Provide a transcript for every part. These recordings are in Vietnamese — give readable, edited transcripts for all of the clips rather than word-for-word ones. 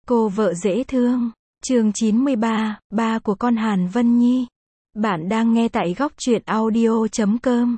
Cô vợ dễ thương. Chương 93, ba của con Hàn Vân Nhi. Bạn đang nghe tại góc truyện audio.com.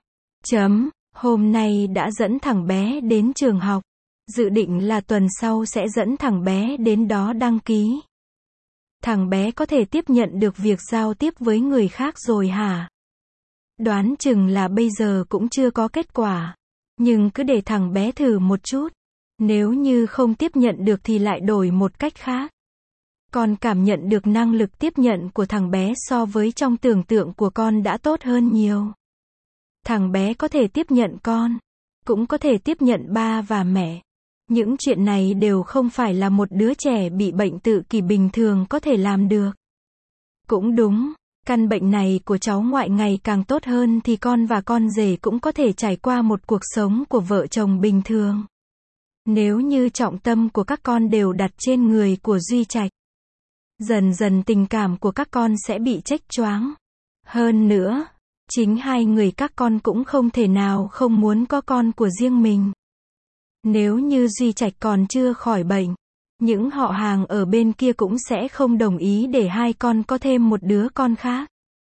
Hôm nay đã dẫn thằng bé đến trường học. Dự định là tuần sau sẽ dẫn thằng bé đến đó đăng ký. Thằng bé có thể tiếp nhận được việc giao tiếp với người khác rồi hả? Đoán chừng là bây giờ cũng chưa có kết quả. Nhưng cứ để thằng bé thử một chút. Nếu như không tiếp nhận được thì lại đổi một cách khác. Con cảm nhận được năng lực tiếp nhận của thằng bé so với trong tưởng tượng của con đã tốt hơn nhiều. Thằng bé có thể tiếp nhận con, cũng có thể tiếp nhận ba và mẹ. Những chuyện này đều không phải là một đứa trẻ bị bệnh tự kỷ bình thường có thể làm được. Cũng đúng, căn bệnh này của cháu ngoại ngày càng tốt hơn thì con và con rể cũng có thể trải qua một cuộc sống của vợ chồng bình thường. Nếu như trọng tâm của các con đều đặt trên người của Duy Trạch, dần dần tình cảm của các con sẽ bị chếch choáng. Hơn nữa, chính hai người các con cũng không thể nào không muốn có con của riêng mình. Nếu như Duy Trạch còn chưa khỏi bệnh, những họ hàng ở bên kia cũng sẽ không đồng ý để hai con có thêm một đứa con khác.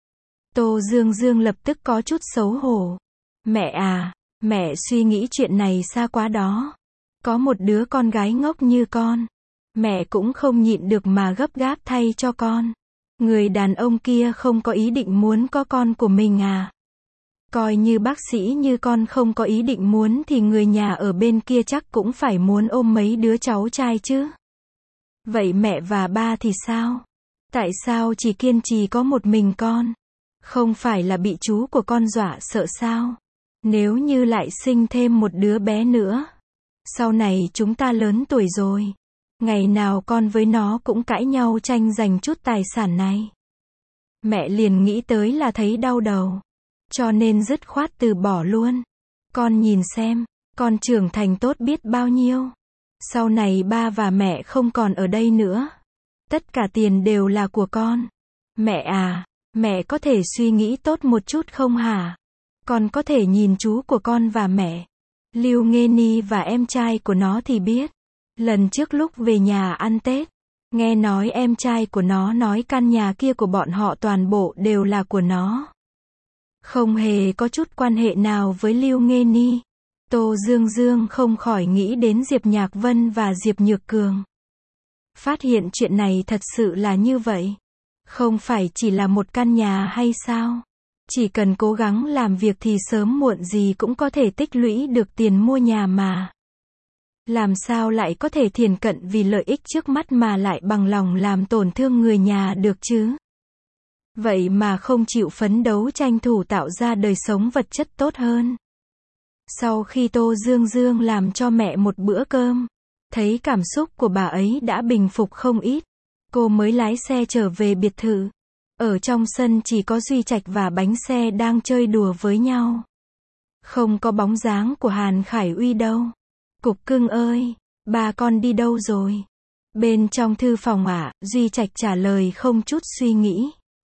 Tô Dương Dương lập tức có chút xấu hổ. Mẹ à, mẹ suy nghĩ chuyện này xa quá đó. Có một đứa con gái ngốc như con, mẹ cũng không nhịn được mà gấp gáp thay cho con. Người đàn ông kia không có ý định muốn có con của mình à? Coi như bác sĩ như con không có ý định muốn thì người nhà ở bên kia chắc cũng phải muốn ôm mấy đứa cháu trai chứ. Vậy mẹ và ba thì sao? Tại sao chỉ kiên trì có một mình con? Không phải là bị chú của con dọa sợ sao? Nếu như lại sinh thêm một đứa bé nữa, sau này chúng ta lớn tuổi rồi, ngày nào con với nó cũng cãi nhau tranh giành chút tài sản này. Mẹ liền nghĩ tới là thấy đau đầu, cho nên dứt khoát từ bỏ luôn. Con nhìn xem, con trưởng thành tốt biết bao nhiêu. Sau này ba và mẹ không còn ở đây nữa. Tất cả tiền đều là của con. Mẹ à, mẹ có thể suy nghĩ tốt một chút không hả? Con có thể nhìn chú của con và mẹ, Lưu Nghê Ni và em trai của nó thì biết. Lần trước lúc về nhà ăn Tết, nghe nói em trai của nó nói căn nhà kia của bọn họ toàn bộ đều là của nó. Không hề có chút quan hệ nào với Lưu Nghê Ni. Tô Dương Dương không khỏi nghĩ đến Diệp Nhạc Vân và Diệp Nhược Cường. Phát hiện chuyện này thật sự là như vậy. Không phải chỉ là một căn nhà hay sao? Chỉ cần cố gắng làm việc thì sớm muộn gì cũng có thể tích lũy được tiền mua nhà mà. Làm sao lại có thể thiển cận vì lợi ích trước mắt mà lại bằng lòng làm tổn thương người nhà được chứ? Vậy mà không chịu phấn đấu tranh thủ tạo ra đời sống vật chất tốt hơn. Sau khi Tô Dương Dương làm cho mẹ một bữa cơm, thấy cảm xúc của bà ấy đã bình phục không ít, cô mới lái xe trở về biệt thự. Ở trong sân chỉ có Duy Trạch và bánh xe đang chơi đùa với nhau. Không có bóng dáng của Hàn Khải Uy đâu. Cục cưng ơi, ba con đi đâu rồi? Bên trong thư phòng ạ, Duy Trạch trả lời không chút suy nghĩ.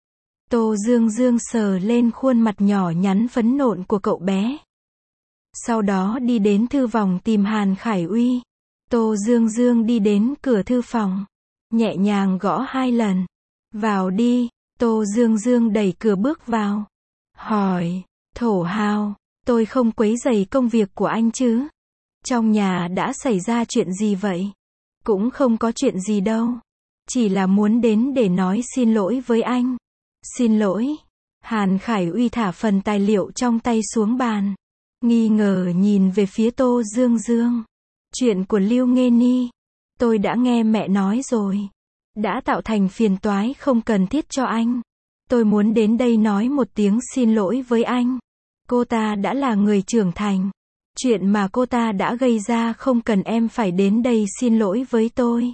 Tô Dương Dương sờ lên khuôn mặt nhỏ nhắn phấn nộn của cậu bé. Sau đó đi đến thư phòng tìm Hàn Khải Uy. Tô Dương Dương đi đến cửa thư phòng, nhẹ nhàng gõ 2 lần. Vào đi. Tô Dương Dương đẩy cửa bước vào. Hỏi, Thổ Hào, tôi không quấy rầy công việc của anh chứ? Trong nhà đã xảy ra chuyện gì vậy? Cũng không có chuyện gì đâu. Chỉ là muốn đến để nói xin lỗi với anh. Xin lỗi. Hàn Khải Uy thả phần tài liệu trong tay xuống bàn, nghi ngờ nhìn về phía Tô Dương Dương. Chuyện của Lưu Nghê Ni, tôi đã nghe mẹ nói rồi. Đã tạo thành phiền toái không cần thiết cho anh. Tôi muốn đến đây nói một tiếng xin lỗi với anh. Cô ta đã là người trưởng thành. Chuyện mà cô ta đã gây ra không cần em phải đến đây xin lỗi với tôi.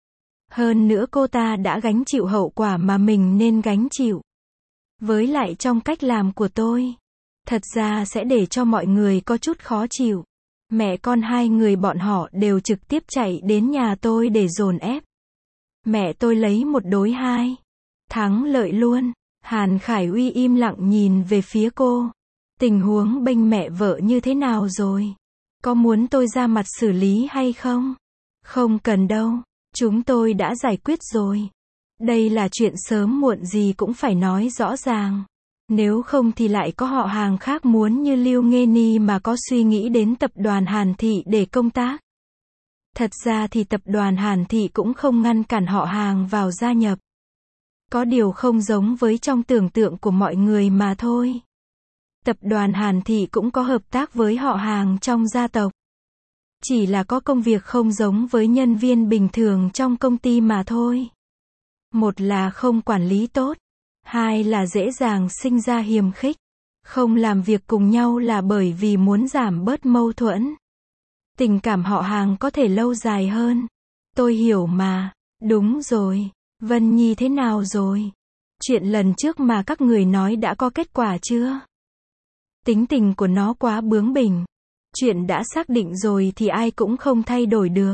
Hơn nữa cô ta đã gánh chịu hậu quả mà mình nên gánh chịu. Với lại trong cách làm của tôi, thật ra sẽ để cho mọi người có chút khó chịu. Mẹ con hai người bọn họ đều trực tiếp chạy đến nhà tôi để dồn ép. Mẹ tôi lấy 1 đối 2. Thắng lợi luôn. Hàn Khải Uy im lặng nhìn về phía cô. Tình huống bênh mẹ vợ như thế nào rồi? Có muốn tôi ra mặt xử lý hay không? Không cần đâu. Chúng tôi đã giải quyết rồi. Đây là chuyện sớm muộn gì cũng phải nói rõ ràng. Nếu không thì lại có họ hàng khác muốn như Lưu Nghê Ni mà có suy nghĩ đến tập đoàn Hàn Thị để công tác. Thật ra thì tập đoàn Hàn Thị cũng không ngăn cản họ hàng vào gia nhập. Có điều không giống với trong tưởng tượng của mọi người mà thôi. Tập đoàn Hàn Thị cũng có hợp tác với họ hàng trong gia tộc. Chỉ là có công việc không giống với nhân viên bình thường trong công ty mà thôi. Một là không quản lý tốt. Hai là dễ dàng sinh ra hiềm khích. Không làm việc cùng nhau là bởi vì muốn giảm bớt mâu thuẫn. Tình cảm họ hàng có thể lâu dài hơn. Tôi hiểu mà. Đúng rồi. Vân Nhi thế nào rồi? Chuyện lần trước mà các người nói đã có kết quả chưa? Tính tình của nó quá bướng bỉnh. Chuyện đã xác định rồi thì ai cũng không thay đổi được.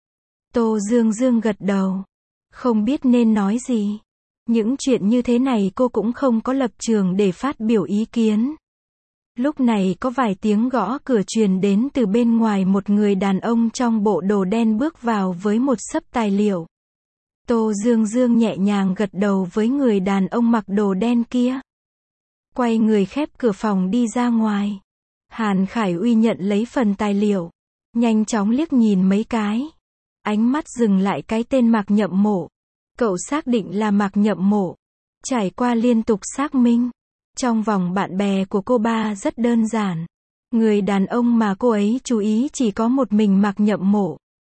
Tô Dương Dương gật đầu. Không biết nên nói gì. Những chuyện như thế này cô cũng không có lập trường để phát biểu ý kiến. Lúc này có vài tiếng gõ cửa truyền đến từ bên ngoài, một người đàn ông trong bộ đồ đen bước vào với một xấp tài liệu. Tô Dương Dương nhẹ nhàng gật đầu với người đàn ông mặc đồ đen kia. Quay người khép cửa phòng đi ra ngoài. Hàn Khải Uy nhận lấy phần tài liệu. Nhanh chóng liếc nhìn mấy cái. Ánh mắt dừng lại cái tên Mạc Nhậm Mộ. Cậu xác định là Mạc Nhậm Mộ. Trải qua liên tục xác minh. Trong vòng bạn bè của cô ba rất đơn giản. Người đàn ông mà cô ấy chú ý chỉ có một mình Mạc Nhậm Mộ.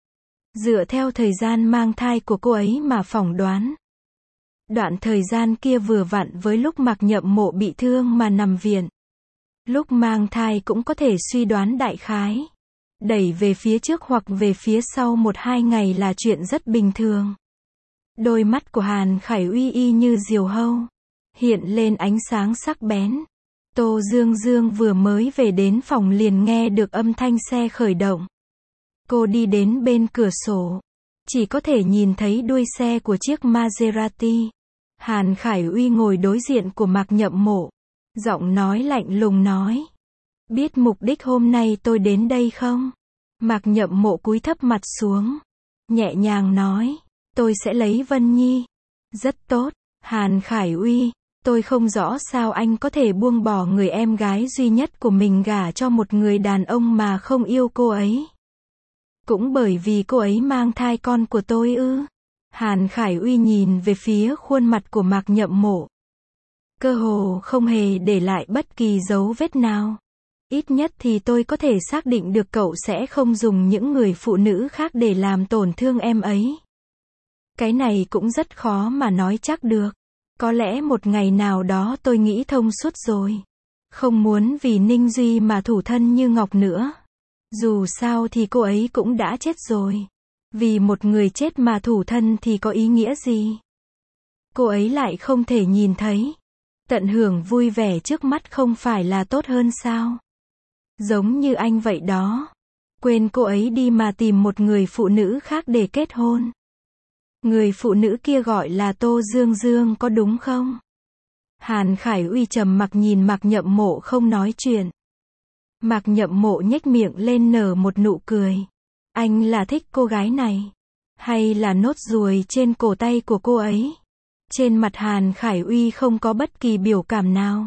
Dựa theo thời gian mang thai của cô ấy mà phỏng đoán. Đoạn thời gian kia vừa vặn với lúc Mạc Nhậm Mộ bị thương mà nằm viện. Lúc mang thai cũng có thể suy đoán đại khái. Đẩy về phía trước hoặc về phía sau 1-2 ngày là chuyện rất bình thường. Đôi mắt của Hàn Khải Uy y như diều hâu. Hiện lên ánh sáng sắc bén. Tô Dương Dương vừa mới về đến phòng liền nghe được âm thanh xe khởi động. Cô đi đến bên cửa sổ. Chỉ có thể nhìn thấy đuôi xe của chiếc Maserati. Hàn Khải Uy ngồi đối diện của Mạc Nhậm Mộ. Giọng nói lạnh lùng nói. Biết mục đích hôm nay tôi đến đây không? Mạc Nhậm Mộ cúi thấp mặt xuống. Nhẹ nhàng nói. Tôi sẽ lấy Vân Nhi. Rất tốt. Hàn Khải Uy. Tôi không rõ sao anh có thể buông bỏ người em gái duy nhất của mình gả cho một người đàn ông mà không yêu cô ấy. Cũng bởi vì cô ấy mang thai con của tôi ư? Hàn Khải Uy nhìn về phía khuôn mặt của Mạc Nhậm Mộ. Cơ hồ không hề để lại bất kỳ dấu vết nào. Ít nhất thì tôi có thể xác định được cậu sẽ không dùng những người phụ nữ khác để làm tổn thương em ấy. Cái này cũng rất khó mà nói chắc được. Có lẽ một ngày nào đó tôi nghĩ thông suốt rồi. Không muốn vì Ninh Duy mà thủ thân như ngọc nữa. Dù sao thì cô ấy cũng đã chết rồi. Vì một người chết mà thủ thân thì có ý nghĩa gì? Cô ấy lại không thể nhìn thấy. Tận hưởng vui vẻ trước mắt không phải là tốt hơn sao? Giống như anh vậy đó. Quên cô ấy đi mà tìm một người phụ nữ khác để kết hôn. Người phụ nữ kia gọi là Tô Dương Dương có đúng không? Hàn Khải Uy trầm mặc nhìn Mạc Nhậm Mộ không nói chuyện. Mạc Nhậm Mộ nhếch miệng lên nở một nụ cười. Anh là thích cô gái này? Hay là nốt ruồi trên cổ tay của cô ấy? Trên mặt Hàn Khải Uy không có bất kỳ biểu cảm nào.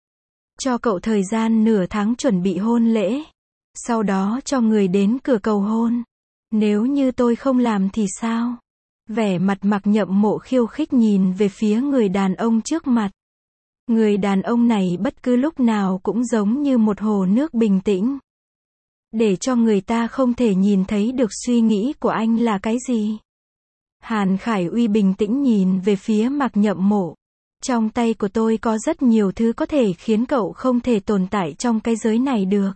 Cho cậu thời gian nửa tháng chuẩn bị hôn lễ. Sau đó cho người đến cửa cầu hôn. Nếu như tôi không làm thì sao? Vẻ mặt Mạc Nhậm Mộ khiêu khích nhìn về phía người đàn ông trước mặt. Người đàn ông này bất cứ lúc nào cũng giống như một hồ nước bình tĩnh. Để cho người ta không thể nhìn thấy được suy nghĩ của anh là cái gì. Hàn Khải Uy bình tĩnh nhìn về phía Mạc Nhậm Mộ. Trong tay của tôi có rất nhiều thứ có thể khiến cậu không thể tồn tại trong cái giới này được.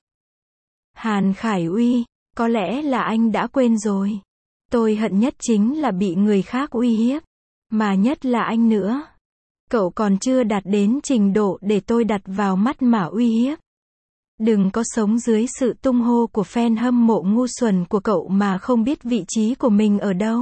Hàn Khải Uy, có lẽ là anh đã quên rồi. Tôi hận nhất chính là bị người khác uy hiếp. Mà nhất là anh nữa. Cậu còn chưa đạt đến trình độ để tôi đặt vào mắt mà uy hiếp. Đừng có sống dưới sự tung hô của fan hâm mộ ngu xuẩn của cậu mà không biết vị trí của mình ở đâu.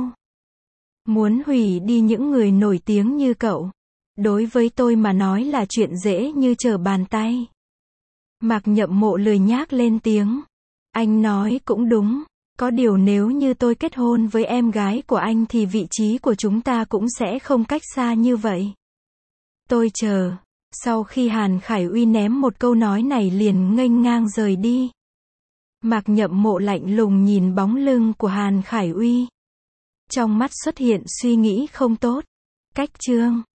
Muốn hủy đi những người nổi tiếng như cậu. Đối với tôi mà nói là chuyện dễ như trở bàn tay. Mạc Nhậm Mộ lười nhác lên tiếng. Anh nói cũng đúng. Có điều nếu như tôi kết hôn với em gái của anh thì vị trí của chúng ta cũng sẽ không cách xa như vậy. Tôi chờ. Sau khi Hàn Khải Uy ném một câu nói này liền nghênh ngang rời đi. Mạc Nhậm Mộ lạnh lùng nhìn bóng lưng của Hàn Khải Uy. Trong mắt xuất hiện suy nghĩ không tốt. Cách chương